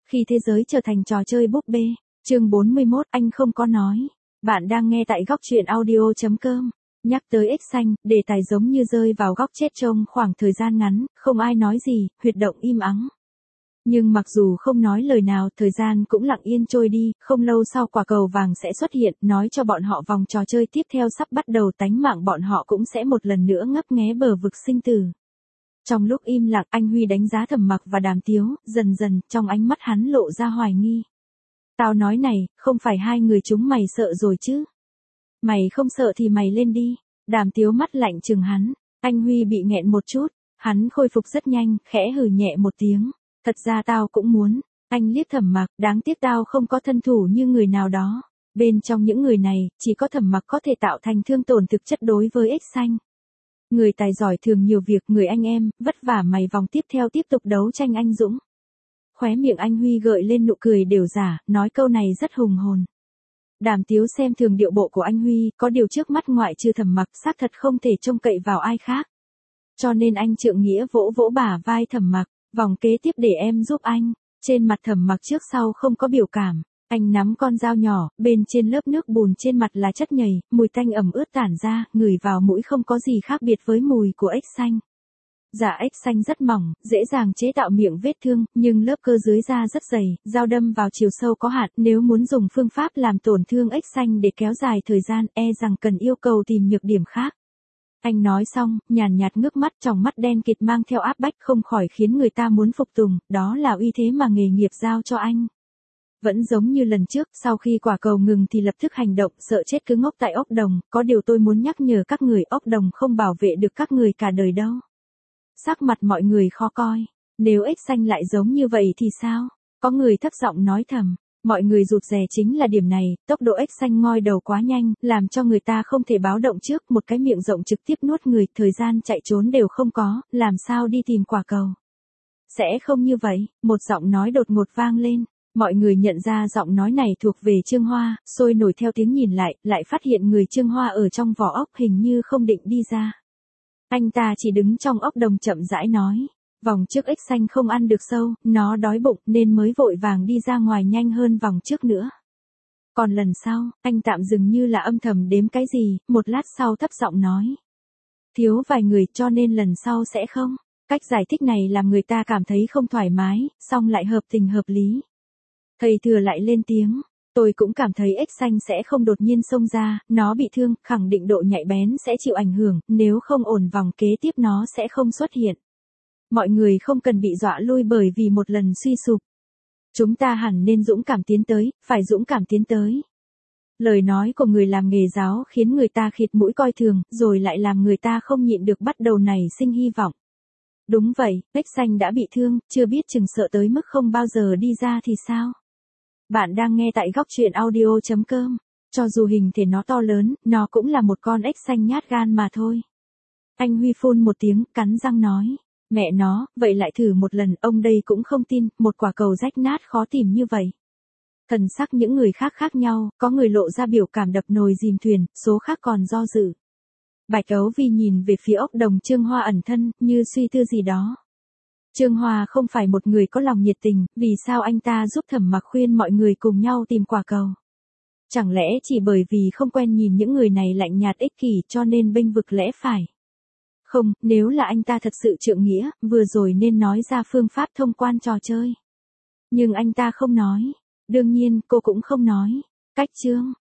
Khi thế giới trở thành trò chơi búp bê. Chương 41, anh không có nói. Bạn đang nghe tại góc truyện audio.com. Nhắc tới X xanh, đề tài giống như rơi vào góc chết trong khoảng thời gian ngắn, không ai nói gì, huyệt động im ắng. Nhưng mặc dù không nói lời nào, thời gian cũng lặng yên trôi đi, không lâu sau quả cầu vàng sẽ xuất hiện, nói cho bọn họ vòng trò chơi tiếp theo sắp bắt đầu, tánh mạng bọn họ cũng sẽ một lần nữa ngấp nghé bờ vực sinh tử. Trong lúc im lặng, anh Huy đánh giá Thẩm Mặc và Đàm Tiếu, dần dần, trong ánh mắt hắn lộ ra hoài nghi. Tao nói này, không phải hai người chúng mày sợ rồi chứ? Mày không sợ thì mày lên đi. Đàm Tiếu mắt lạnh chừng hắn. Anh Huy bị nghẹn một chút, hắn khôi phục rất nhanh, khẽ hừ nhẹ một tiếng. Thật ra tao cũng muốn. Anh liếc Thẩm Mặc, đáng tiếc tao không có thân thủ như người nào đó. Bên trong những người này, chỉ có Thẩm Mặc có thể tạo thành thương tổn thực chất đối với X xanh. Người tài giỏi thường nhiều việc, người anh em, vất vả mày vòng tiếp theo tiếp tục đấu tranh anh dũng. Khóe miệng anh Huy gợi lên nụ cười đều giả, nói câu này rất hùng hồn. Đàm Tiếu xem thường điệu bộ của anh Huy, có điều trước mắt ngoại trừ Thẩm Mặc xác thật không thể trông cậy vào ai khác. Cho nên anh trượng nghĩa vỗ vỗ bả vai Thẩm Mặc, vòng kế tiếp để em giúp anh. Trên mặt Thẩm Mặc trước sau không có biểu cảm. Anh nắm con dao nhỏ, bên trên lớp nước bùn trên mặt là chất nhầy, mùi tanh ẩm ướt tản ra, ngửi vào mũi không có gì khác biệt với mùi của ếch xanh. Dạ ếch xanh rất mỏng, dễ dàng chế tạo miệng vết thương, nhưng lớp cơ dưới da rất dày, dao đâm vào chiều sâu có hạn, nếu muốn dùng phương pháp làm tổn thương ếch xanh để kéo dài thời gian, rằng cần yêu cầu tìm nhược điểm khác. Anh nói xong, nhàn nhạt ngước mắt, tròng mắt đen kịt mang theo áp bách không khỏi khiến người ta muốn phục tùng, đó là uy thế mà nghề nghiệp giao cho anh. Vẫn giống như lần trước, sau khi quả cầu ngừng thì lập tức hành động, sợ chết cứ ngốc tại ốc đồng, có điều tôi muốn nhắc nhở các người, ốc đồng không bảo vệ được các người cả đời đâu. Sắc mặt mọi người khó coi, nếu ếch xanh lại giống như vậy thì sao? Có người thấp giọng nói thầm, mọi người rụt rè chính là điểm này, tốc độ ếch xanh ngoi đầu quá nhanh, làm cho người ta không thể báo động trước, một cái miệng rộng trực tiếp nuốt người, thời gian chạy trốn đều không có, làm sao đi tìm quả cầu. Sẽ không như vậy, một giọng nói đột ngột vang lên. Mọi người nhận ra giọng nói này thuộc về Trương Hoa, sôi nổi theo tiếng nhìn lại phát hiện người Trương Hoa ở trong vỏ ốc hình như không định đi ra. Anh ta chỉ đứng trong ốc đồng chậm rãi nói, vòng trước ếch xanh không ăn được sâu, nó đói bụng nên mới vội vàng đi ra ngoài nhanh hơn vòng trước nữa. Còn lần sau, anh tạm dừng như là âm thầm đếm cái gì, một lát sau thấp giọng nói. Thiếu vài người cho nên lần sau sẽ không. Cách giải thích này làm người ta cảm thấy không thoải mái, song lại hợp tình hợp lý. Thầy thừa lại lên tiếng, tôi cũng cảm thấy ếch xanh sẽ không đột nhiên xông ra, nó bị thương, khẳng định độ nhạy bén sẽ chịu ảnh hưởng, nếu không ổn vòng kế tiếp nó sẽ không xuất hiện. Mọi người không cần bị dọa lui bởi vì một lần suy sụp. Chúng ta hẳn nên dũng cảm tiến tới, phải dũng cảm tiến tới. Lời nói của người làm nghề giáo khiến người ta khịt mũi coi thường, rồi lại làm người ta không nhịn được bắt đầu nảy sinh hy vọng. Đúng vậy, ếch xanh đã bị thương, chưa biết chừng sợ tới mức không bao giờ đi ra thì sao? Bạn đang nghe tại góc truyện audio.com. Cho dù hình thể nó to lớn, nó cũng là một con ếch xanh nhát gan mà thôi. Anh Huy phun một tiếng, cắn răng nói. Mẹ nó, vậy lại thử một lần, ông đây cũng không tin, một quả cầu rách nát khó tìm như vậy. Thần sắc những người khác khác nhau, có người lộ ra biểu cảm đập nồi dìm thuyền, số khác còn do dự. Bạch Ấu Vi nhìn về phía ốc đồng Trương Hoa ẩn thân, như suy tư gì đó. Trương Hoa không phải một người có lòng nhiệt tình, vì sao anh ta giúp Thẩm Mặc khuyên mọi người cùng nhau tìm quả cầu? Chẳng lẽ chỉ bởi vì không quen nhìn những người này lạnh nhạt ích kỷ cho nên bênh vực lẽ phải? Không, nếu là anh ta thật sự trượng nghĩa, vừa rồi nên nói ra phương pháp thông quan trò chơi. Nhưng anh ta không nói. Đương nhiên, cô cũng không nói. Cách chương.